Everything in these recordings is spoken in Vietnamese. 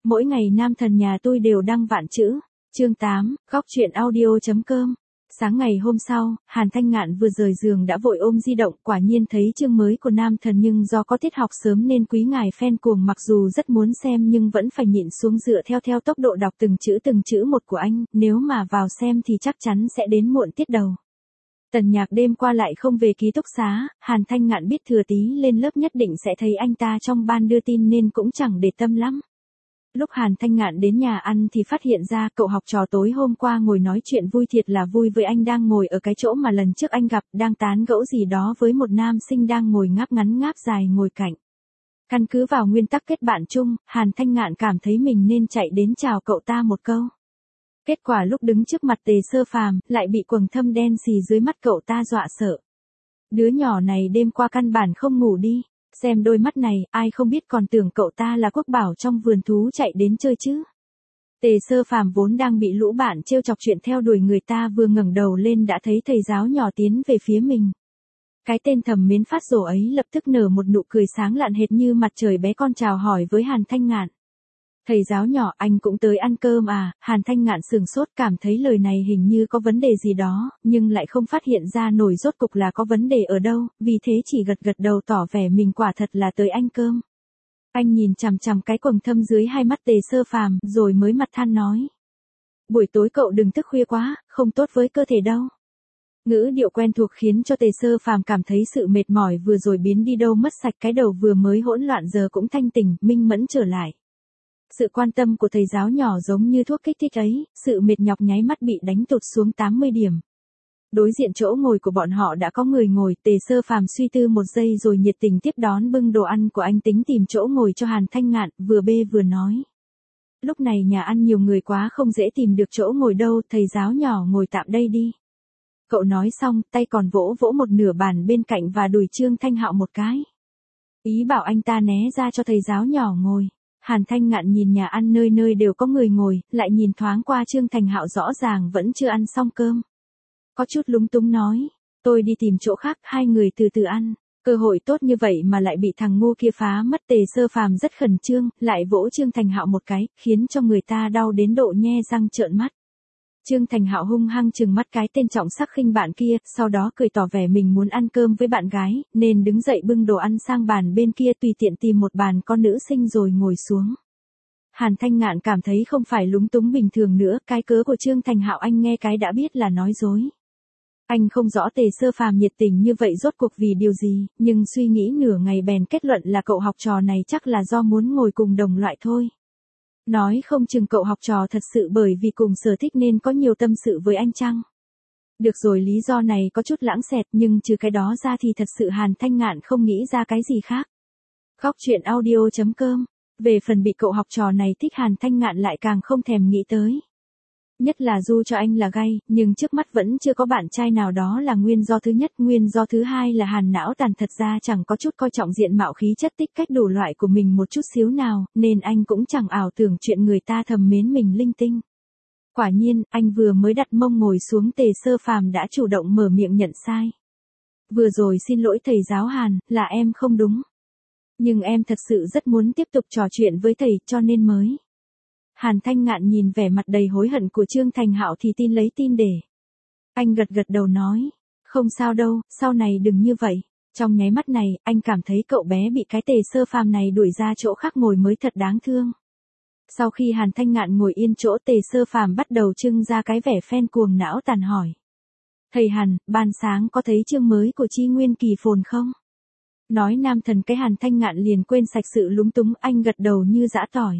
Mỗi ngày nam thần nhà tôi đều đăng vạn chữ. Chương 8, góc truyện audio.com. Sáng ngày hôm sau, Hàn Thanh Ngạn vừa rời giường đã vội ôm di động, quả nhiên thấy chương mới của nam thần, nhưng do có tiết học sớm nên quý ngài fan cuồng mặc dù rất muốn xem nhưng vẫn phải nhịn xuống dựa theo tốc độ đọc từng chữ một của anh, nếu mà vào xem thì chắc chắn sẽ đến muộn tiết đầu. Tần Nhạc đêm qua lại không về ký túc xá, Hàn Thanh Ngạn biết thừa tí lên lớp nhất định sẽ thấy anh ta trong ban đưa tin nên cũng chẳng để tâm lắm. Lúc Hàn Thanh Ngạn đến nhà ăn thì phát hiện ra cậu học trò tối hôm qua ngồi nói chuyện vui thiệt là vui với anh đang ngồi ở cái chỗ mà lần trước anh gặp, đang tán gẫu gì đó với một nam sinh đang ngồi ngáp ngắn ngáp dài ngồi cạnh. Căn cứ vào nguyên tắc kết bạn chung, Hàn Thanh Ngạn cảm thấy mình nên chạy đến chào cậu ta một câu. Kết quả lúc đứng trước mặt Tề Sơ Phàm, lại bị quầng thâm đen xì dưới mắt cậu ta dọa sợ. Đứa nhỏ này đêm qua căn bản không ngủ đi. Xem đôi mắt này, ai không biết còn tưởng cậu ta là quốc bảo trong vườn thú chạy đến chơi chứ. Tề Sơ Phàm vốn đang bị lũ bạn trêu chọc chuyện theo đuổi người ta, vừa ngẩng đầu lên đã thấy thầy giáo nhỏ tiến về phía mình. Cái tên thầm mến phát rồ ấy lập tức nở một nụ cười sáng lạn hệt như mặt trời bé con chào hỏi với Hàn Thanh Ngạn. Thầy giáo nhỏ, anh cũng tới ăn cơm à? Hàn Thanh Ngạn sửng sốt, cảm thấy lời này hình như có vấn đề gì đó, nhưng lại không phát hiện ra nổi rốt cục là có vấn đề ở đâu, vì thế chỉ gật đầu tỏ vẻ mình quả thật là tới ăn cơm. Anh nhìn chằm chằm cái quầng thâm dưới hai mắt Tề Sơ Phàm, rồi mới mặt than nói. Buổi tối cậu đừng thức khuya quá, không tốt với cơ thể đâu. Ngữ điệu quen thuộc khiến cho Tề Sơ Phàm cảm thấy sự mệt mỏi vừa rồi biến đi đâu mất sạch, cái đầu vừa mới hỗn loạn giờ cũng thanh tỉnh, minh mẫn trở lại. Sự quan tâm của thầy giáo nhỏ giống như thuốc kích thích ấy, sự mệt nhọc nháy mắt bị đánh tụt xuống 80 điểm. Đối diện chỗ ngồi của bọn họ đã có người ngồi, Tề Sơ Phàm suy tư một giây rồi nhiệt tình tiếp đón bưng đồ ăn của anh, tính tìm chỗ ngồi cho Hàn Thanh Ngạn, vừa bê vừa nói. Lúc này nhà ăn nhiều người quá không dễ tìm được chỗ ngồi đâu, thầy giáo nhỏ ngồi tạm đây đi. Cậu nói xong, tay còn vỗ một nửa bàn bên cạnh và đùi Trương Thanh Hạo một cái. Ý bảo anh ta né ra cho thầy giáo nhỏ ngồi. Hàn Thanh Ngạn nhìn nhà ăn nơi nơi đều có người ngồi, lại nhìn thoáng qua Trương Thành Hạo rõ ràng vẫn chưa ăn xong cơm. Có chút lúng túng nói, tôi đi tìm chỗ khác, hai người từ từ ăn. Cơ hội tốt như vậy mà lại bị thằng ngu kia phá mất. Tề Sơ Phàm rất khẩn trương, lại vỗ Trương Thành Hạo một cái, khiến cho người ta đau đến độ nhe răng trợn mắt. Trương Thành Hạo hung hăng trừng mắt cái tên trọng sắc khinh bạn kia, sau đó cười tỏ vẻ mình muốn ăn cơm với bạn gái, nên đứng dậy bưng đồ ăn sang bàn bên kia, tùy tiện tìm một bàn con nữ sinh rồi ngồi xuống. Hàn Thanh Ngạn cảm thấy không phải lúng túng bình thường nữa, cái cớ của Trương Thành Hạo anh nghe cái đã biết là nói dối. Anh không rõ Tề Sơ Phàm nhiệt tình như vậy rốt cuộc vì điều gì, nhưng suy nghĩ nửa ngày bèn kết luận là cậu học trò này chắc là do muốn ngồi cùng đồng loại thôi. Nói không chừng cậu học trò thật sự bởi vì cùng sở thích nên có nhiều tâm sự với anh chăng? Được rồi, lý do này có chút lãng xẹt, nhưng trừ cái đó ra thì thật sự Hàn Thanh Ngạn không nghĩ ra cái gì khác. Góc truyện audio.com. Về phần bị cậu học trò này thích, Hàn Thanh Ngạn lại càng không thèm nghĩ tới. Nhất là dù cho anh là gay, nhưng trước mắt vẫn chưa có bạn trai nào, đó là nguyên do thứ nhất. Nguyên do thứ hai là Hàn não tàn thật ra chẳng có chút coi trọng diện mạo khí chất tích cách đủ loại của mình một chút xíu nào, nên anh cũng chẳng ảo tưởng chuyện người ta thầm mến mình linh tinh. Quả nhiên, anh vừa mới đặt mông ngồi xuống, Tề Sơ Phàm đã chủ động mở miệng nhận sai. Vừa rồi xin lỗi thầy giáo Hàn, là em không đúng. Nhưng em thật sự rất muốn tiếp tục trò chuyện với thầy cho nên mới. Hàn Thanh Ngạn nhìn vẻ mặt đầy hối hận của Trương Thành Hạo thì tin lấy tin để. Anh gật đầu nói, không sao đâu, sau này đừng như vậy. Trong nháy mắt này, anh cảm thấy cậu bé bị cái Tề Sơ Phàm này đuổi ra chỗ khác ngồi mới thật đáng thương. Sau khi Hàn Thanh Ngạn ngồi yên chỗ, Tề Sơ Phàm bắt đầu trưng ra cái vẻ fan cuồng não tàn hỏi. Thầy Hàn, ban sáng có thấy chương mới của Chi Nguyên Kỳ Phồn không? Nói nam thần cái Hàn Thanh Ngạn liền quên sạch sự lúng túng, anh gật đầu như giã tỏi.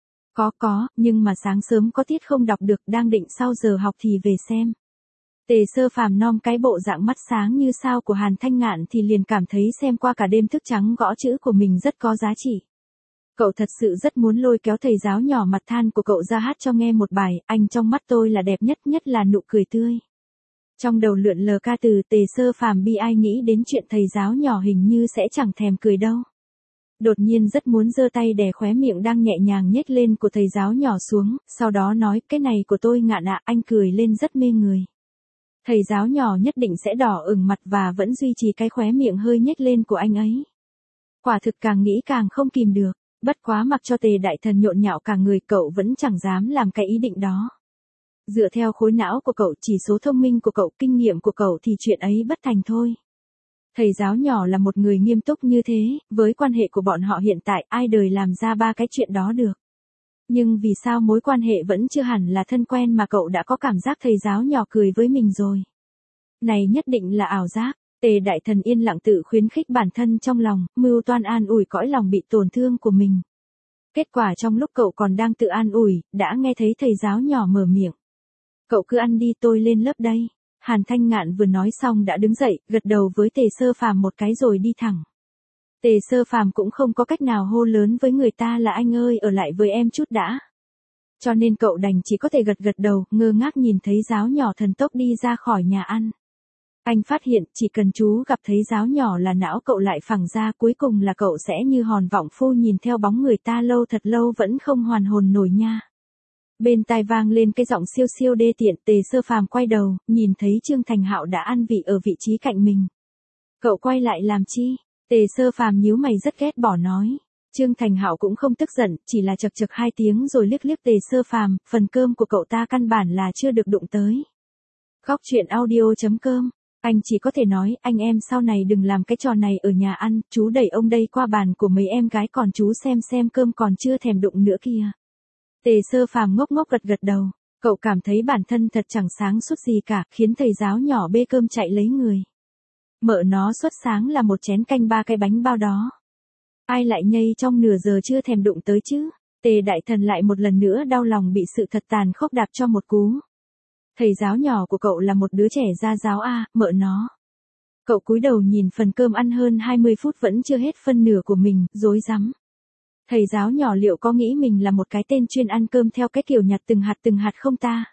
Có, nhưng mà sáng sớm có tiết không đọc được, đang định sau giờ học thì về xem. Tề Sơ Phàm nom cái bộ dạng mắt sáng như sao của Hàn Thanh Ngạn thì liền cảm thấy xem qua cả đêm thức trắng gõ chữ của mình rất có giá trị. Cậu thật sự rất muốn lôi kéo thầy giáo nhỏ mặt than của cậu ra hát cho nghe một bài, anh trong mắt tôi là đẹp nhất, nhất là nụ cười tươi. Trong đầu lượn lờ ca từ, Tề Sơ Phàm bi ai nghĩ đến chuyện thầy giáo nhỏ hình như sẽ chẳng thèm cười đâu. Đột nhiên rất muốn giơ tay đè khóe miệng đang nhẹ nhàng nhếch lên của thầy giáo nhỏ xuống, sau đó nói, cái này của tôi Ngạn ạ, anh cười lên rất mê người. Thầy giáo nhỏ nhất định sẽ đỏ ửng mặt và vẫn duy trì cái khóe miệng hơi nhếch lên của anh ấy. Quả thực càng nghĩ càng không kìm được. Bất quá mặc cho Tề đại thần nhộn nhạo cả người, cậu vẫn chẳng dám làm cái ý định đó. Dựa theo khối não của cậu, chỉ số thông minh của cậu, kinh nghiệm của cậu thì chuyện ấy bất thành thôi. Thầy giáo nhỏ là một người nghiêm túc như thế, với quan hệ của bọn họ hiện tại, ai đời làm ra ba cái chuyện đó được. Nhưng vì sao mối quan hệ vẫn chưa hẳn là thân quen mà cậu đã có cảm giác thầy giáo nhỏ cười với mình rồi. Này nhất định là ảo giác. Tề đại thần yên lặng tự khuyến khích bản thân trong lòng, mưu toan an ủi cõi lòng bị tổn thương của mình. Kết quả trong lúc cậu còn đang tự an ủi, đã nghe thấy thầy giáo nhỏ mở miệng. Cậu cứ ăn đi, tôi lên lớp đây. Hàn Thanh Ngạn vừa nói xong đã đứng dậy, gật đầu với Tề Sơ Phàm một cái rồi đi thẳng. Tề Sơ Phàm cũng không có cách nào hô lớn với người ta là anh ơi ở lại với em chút đã. Cho nên cậu đành chỉ có thể gật gật đầu, ngơ ngác nhìn thấy giáo nhỏ thần tốc đi ra khỏi nhà ăn. Anh phát hiện chỉ cần chú gặp thấy giáo nhỏ là não cậu lại phẳng ra, cuối cùng là cậu sẽ như hòn vọng phu nhìn theo bóng người ta lâu thật lâu vẫn không hoàn hồn nổi nha. Bên tai vang lên cái giọng siêu siêu đê tiện. Tề Sơ Phàm quay đầu, nhìn thấy Trương Thành Hạo đã ăn vị ở vị trí cạnh mình. Cậu quay lại làm chi? Tề Sơ Phàm nhíu mày rất ghét bỏ nói. Trương Thành Hạo cũng không tức giận, chỉ là chậc chậc hai tiếng rồi liếc liếc Tề Sơ Phàm, phần cơm của cậu ta căn bản là chưa được đụng tới. Góc truyện audio.com. Anh chỉ có thể nói, anh em sau này đừng làm cái trò này ở nhà ăn, chú đẩy ông đây qua bàn của mấy em gái còn chú xem cơm còn chưa thèm đụng nữa kìa. Tề Sơ Phàm ngốc ngốc gật gật đầu, cậu cảm thấy bản thân thật chẳng sáng suốt gì cả, khiến thầy giáo nhỏ bê cơm chạy lấy người. Mợ nó suốt sáng là một chén canh 3 cái bánh bao đó. Ai lại nhây trong nửa giờ chưa thèm đụng tới chứ? Tề đại thần lại một lần nữa đau lòng bị sự thật tàn khốc đạp cho một cú. Thầy giáo nhỏ của cậu là một đứa trẻ ra giáo a, mợ nó. Cậu cúi đầu nhìn phần cơm ăn hơn 20 phút vẫn chưa hết phân nửa của mình, rối rắm. Thầy giáo nhỏ liệu có nghĩ mình là một cái tên chuyên ăn cơm theo cái kiểu nhặt từng hạt không ta?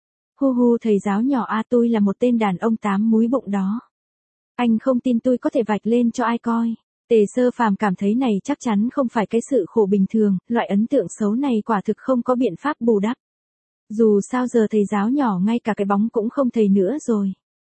Hu hu, thầy giáo nhỏ a, tôi là một tên đàn ông 8 múi bụng đó. Anh không tin tôi có thể vạch lên cho ai coi. Tề Sơ Phàm cảm thấy này chắc chắn không phải cái sự khổ bình thường, loại ấn tượng xấu này quả thực không có biện pháp bù đắp. Dù sao giờ thầy giáo nhỏ ngay cả cái bóng cũng không thấy nữa rồi.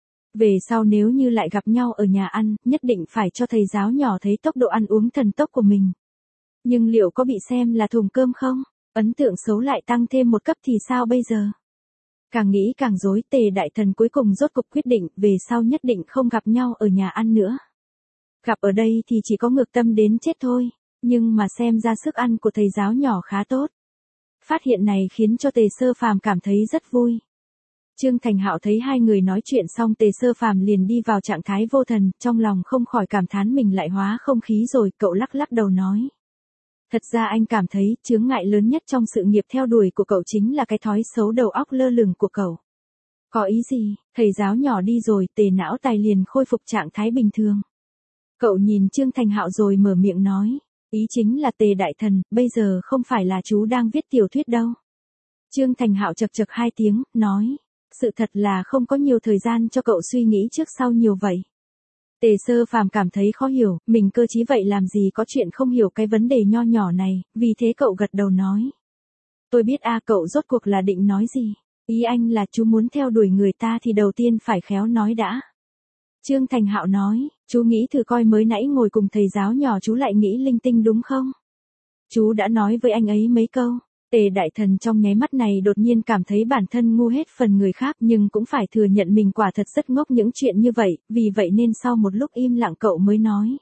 Về sau nếu như lại gặp nhau ở nhà ăn, nhất định phải cho thầy giáo nhỏ thấy tốc độ ăn uống thần tốc của mình. Nhưng liệu có bị xem là thùng cơm không? Ấn tượng xấu lại tăng thêm một cấp thì sao bây giờ? Càng nghĩ càng rối. Tề đại thần cuối cùng rốt cục quyết định, về sau nhất định không gặp nhau ở nhà ăn nữa. Gặp ở đây thì chỉ có ngược tâm đến chết thôi, nhưng mà xem ra sức ăn của thầy giáo nhỏ khá tốt. Phát hiện này khiến cho Tề Sơ Phàm cảm thấy rất vui. Trương Thành Hạo thấy hai người nói chuyện xong, Tề Sơ Phàm liền đi vào trạng thái vô thần, trong lòng không khỏi cảm thán mình lại hóa không khí rồi, cậu lắc lắc đầu nói. Thật ra anh cảm thấy, chướng ngại lớn nhất trong sự nghiệp theo đuổi của cậu chính là cái thói xấu đầu óc lơ lửng của cậu. Có ý gì? Thầy giáo nhỏ đi rồi, Tề não tài liền khôi phục trạng thái bình thường. Cậu nhìn Trương Thành Hạo rồi mở miệng nói. Ý chính là Tề đại thần, bây giờ không phải là chú đang viết tiểu thuyết đâu. Trương Thành Hạo chậc chậc hai tiếng, nói. Sự thật là không có nhiều thời gian cho cậu suy nghĩ trước sau nhiều vậy. Tề Sơ Phàm cảm thấy khó hiểu, mình cơ trí vậy làm gì có chuyện không hiểu cái vấn đề nho nhỏ này, vì thế cậu gật đầu nói. Tôi biết a, cậu rốt cuộc là định nói gì. Ý anh là chú muốn theo đuổi người ta thì đầu tiên phải khéo nói đã. Trương Thành Hạo nói, chú nghĩ thử coi, mới nãy ngồi cùng thầy giáo nhỏ chú lại nghĩ linh tinh đúng không? Chú đã nói với anh ấy mấy câu. Tề đại thần trong nháy mắt này đột nhiên cảm thấy bản thân ngu hết phần người khác, nhưng cũng phải thừa nhận mình quả thật rất ngốc những chuyện như vậy, vì vậy nên sau một lúc im lặng cậu mới nói.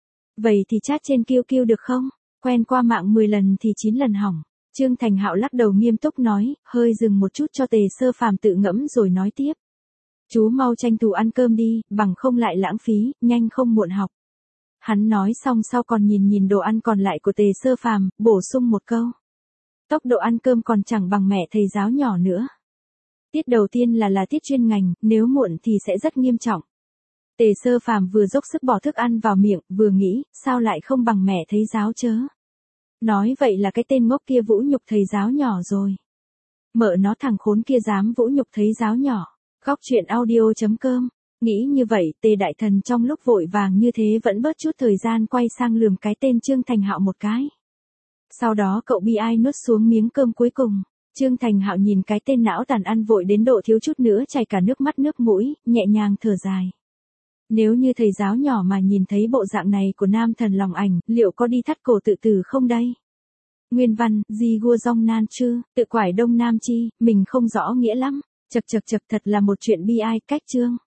Vậy thì chat trên QQ được không? Quen qua mạng 10 lần thì 9 lần hỏng. Trương Thành Hạo lắc đầu nghiêm túc nói, hơi dừng một chút cho Tề Sơ Phàm tự ngẫm rồi nói tiếp. Chú mau tranh thủ ăn cơm đi, bằng không lại lãng phí, nhanh không muộn học. Hắn nói xong sau còn nhìn đồ ăn còn lại của Tề Sơ Phàm, bổ sung một câu. Tốc độ ăn cơm còn chẳng bằng mẹ thầy giáo nhỏ nữa. Tiết đầu tiên là tiết chuyên ngành, nếu muộn thì sẽ rất nghiêm trọng. Tề Sơ Phàm vừa dốc sức bỏ thức ăn vào miệng, vừa nghĩ, sao lại không bằng mẹ thầy giáo chớ. Nói vậy là cái tên ngốc kia vũ nhục thầy giáo nhỏ rồi. Mợ nó, thằng khốn kia dám vũ nhục thầy giáo nhỏ. Góc truyện audio.com. Nghĩ như vậy, Tề đại thần trong lúc vội vàng như thế vẫn bớt chút thời gian quay sang lườm cái tên Trương Thành Hạo một cái. Sau đó cậu bi ai nuốt xuống miếng cơm cuối cùng. Trương Thành Hạo nhìn cái tên não tàn ăn vội đến độ thiếu chút nữa chảy cả nước mắt nước mũi, nhẹ nhàng thở dài. Nếu như thầy giáo nhỏ mà nhìn thấy bộ dạng này của nam thần lòng ảnh, liệu có đi thắt cổ tự tử không đây? Nguyên văn, Di Gua Dong Nan Chư, tự quải Đông Nam Chi, mình không rõ nghĩa lắm. Chật thật là một chuyện bi ai, cách chương.